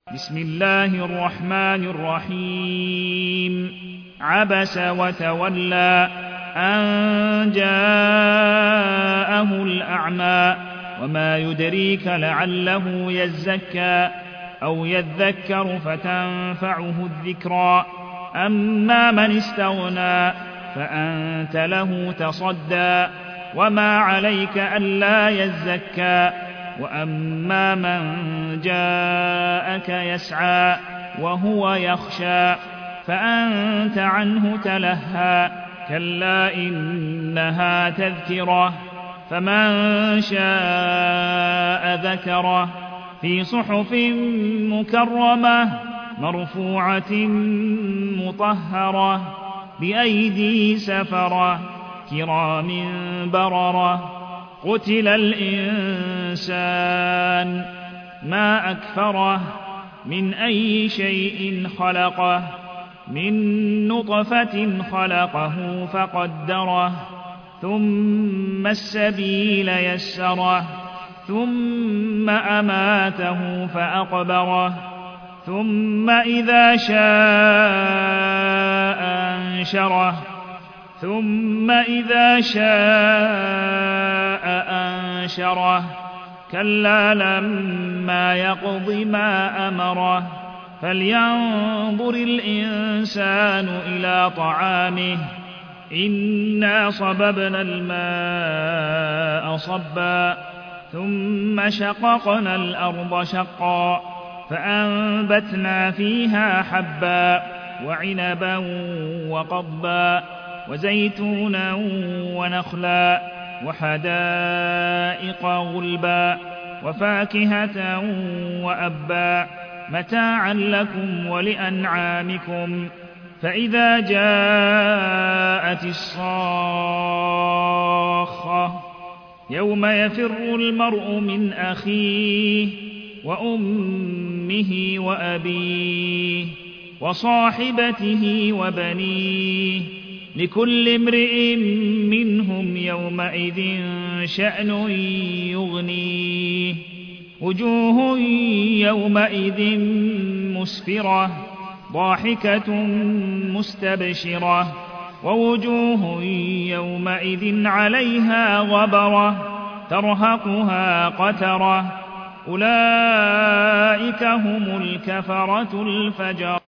بسم الله الرحمن الرحيم عبس وتولى أن جاءه الأعمى وما يدريك لعله يزكى أو يذكر فتنفعه الذكرى أما من استغنى فأنت له تصدى وما عليك ألا يزكى وأما من جاءك يسعى وهو يخشى فأنت عنه تلهى كلا إنها تذكرة فمن شاء ذكره في صحف مكرمة مرفوعة مطهرة بأيدي سفرة كرام بررة قتل الإنسان ما أكفره من أي شيء خلقه من نطفة خلقه فقدره ثم السبيل يسره ثم أماته فأقبره ثم إذا شاء أنشره أنشره كلا لما يقض ما أمره فلينظر الإنسان إلى طعامه إنا صببنا الماء صبا ثم شققنا الأرض شقا فأنبتنا فيها حبا وعنبا وقضبا وزيتونا ونخلا وحدائق غلبا وفاكهة وأبا متاعا لكم ولأنعامكم فإذا جاءت الصاخة يوم يفر المرء من أخيه وأمه وأبيه وصاحبته وبنيه لكل امرئ منهم يومئذ شأن يغنيه وجوه يومئذ مسفرة ضاحكة مستبشرة ووجوه يومئذ عليها غبرة ترهقها قترة أولئك هم الكفرة الفجرة.